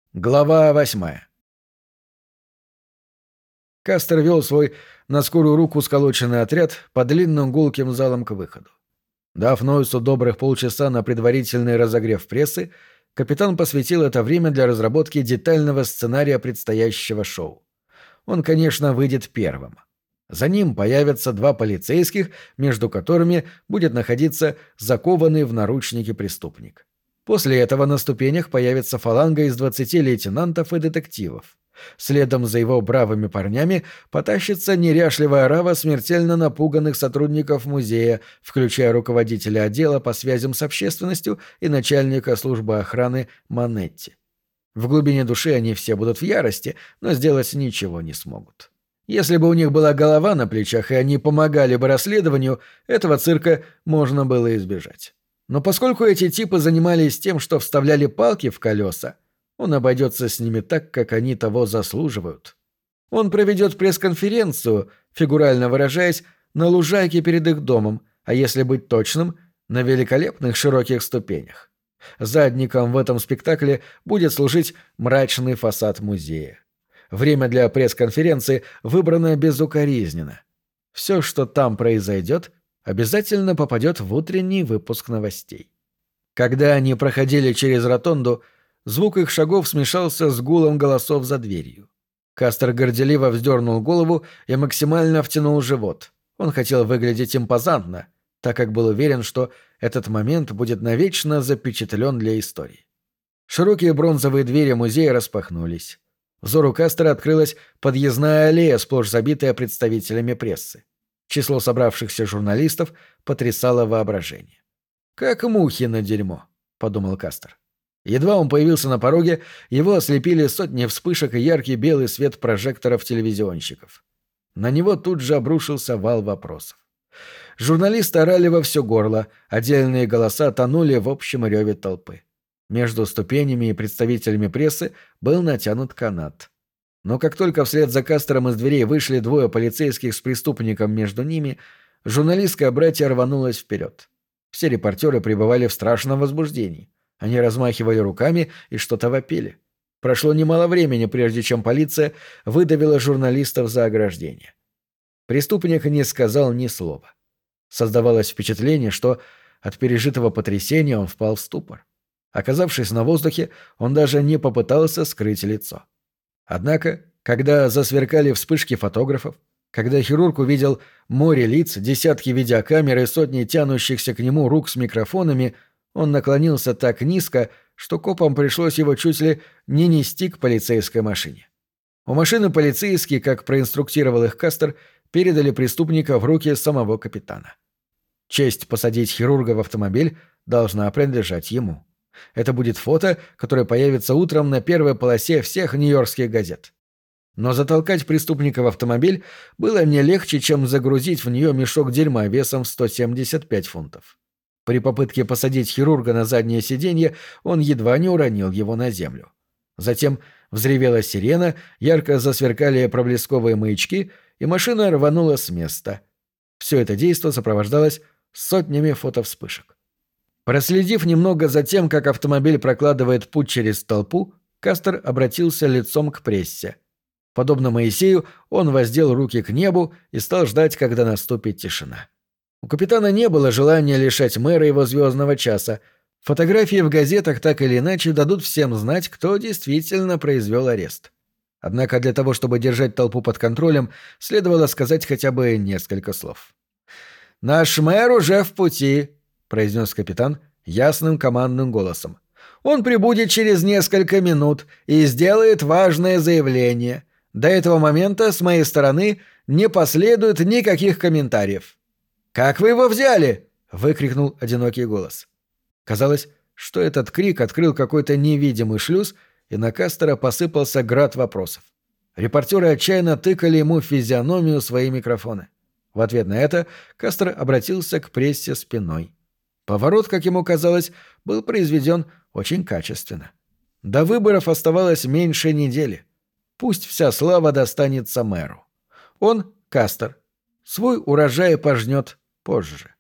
Глава 8. Кастер вел свой на скорую руку сколоченный отряд по длинным гулким залам к выходу. Дав Нойсу добрых полчаса на предварительный разогрев прессы, капитан посвятил это время для разработки детального сценария предстоящего шоу. Он, конечно, выйдет первым. За ним появятся два полицейских, между которыми будет находиться закованный в наручники преступник. После этого на ступенях появится фаланга из 20 лейтенантов и детективов. Следом за его бравыми парнями потащится неряшливая орава смертельно напуганных сотрудников музея, включая руководителя отдела по связям с общественностью и начальника службы охраны Манетти. В глубине души они все будут в ярости, но сделать ничего не смогут. Если бы у них была голова на плечах и они помогали бы расследованию, этого цирка можно было избежать. Но поскольку эти типы занимались тем, что вставляли палки в колеса, он обойдется с ними так, как они того заслуживают. Он проведет пресс-конференцию, фигурально выражаясь, на лужайке перед их домом, а если быть точным, на великолепных широких ступенях. Задником в этом спектакле будет служить мрачный фасад музея. Время для пресс-конференции выбрано безукоризненно. Все, что там произойдет, обязательно попадет в утренний выпуск новостей. Когда они проходили через ротонду, звук их шагов смешался с гулом голосов за дверью. Кастер горделиво вздернул голову и максимально втянул живот. Он хотел выглядеть импозантно, так как был уверен, что этот момент будет навечно запечатлен для истории. Широкие бронзовые двери музея распахнулись. Взору Кастера открылась подъездная аллея, сплошь забитая представителями прессы. Число собравшихся журналистов потрясало воображение. «Как мухи на дерьмо», — подумал Кастер. Едва он появился на пороге, его ослепили сотни вспышек и яркий белый свет прожекторов телевизионщиков. На него тут же обрушился вал вопросов. Журналисты орали во все горло, отдельные голоса тонули в общем реве толпы. Между ступенями и представителями прессы был натянут канат. Но как только вслед за Кастером из дверей вышли двое полицейских с преступником между ними, журналистское братье рванулось вперед. Все репортеры пребывали в страшном возбуждении. Они размахивали руками и что-то вопили. Прошло немало времени, прежде чем полиция выдавила журналистов за ограждение. Преступник не сказал ни слова. Создавалось впечатление, что от пережитого потрясения он впал в ступор. Оказавшись на воздухе, он даже не попытался скрыть лицо. Однако, когда засверкали вспышки фотографов, когда хирург увидел море лиц, десятки видеокамер и сотни тянущихся к нему рук с микрофонами, он наклонился так низко, что копам пришлось его чуть ли не нести к полицейской машине. У машины полицейские, как проинструктировал их Кастер, передали преступника в руки самого капитана. Честь посадить хирурга в автомобиль должна принадлежать ему. Это будет фото, которое появится утром на первой полосе всех нью-йоркских газет. Но затолкать преступника в автомобиль было не легче, чем загрузить в нее мешок дерьма весом в 175 фунтов. При попытке посадить хирурга на заднее сиденье он едва не уронил его на землю. Затем взревела сирена, ярко засверкали проблесковые маячки, и машина рванула с места. Все это действо сопровождалось сотнями фотовспышек. Проследив немного за тем, как автомобиль прокладывает путь через толпу, Кастер обратился лицом к прессе. Подобно Моисею, он воздел руки к небу и стал ждать, когда наступит тишина. У капитана не было желания лишать мэра его звездного часа. Фотографии в газетах так или иначе дадут всем знать, кто действительно произвел арест. Однако для того, чтобы держать толпу под контролем, следовало сказать хотя бы несколько слов. «Наш мэр уже в пути», — произнес капитан ясным командным голосом. «Он прибудет через несколько минут и сделает важное заявление. До этого момента с моей стороны не последует никаких комментариев». «Как вы его взяли?» — выкрикнул одинокий голос. Казалось, что этот крик открыл какой-то невидимый шлюз, и на Кастера посыпался град вопросов. Репортеры отчаянно тыкали ему в физиономию свои микрофоны. В ответ на это Кастер обратился к прессе спиной. Поворот, как ему казалось, был произведен очень качественно. До выборов оставалось меньше недели. Пусть вся слава достанется мэру. Он, Кастер, свой урожай пожнет позже.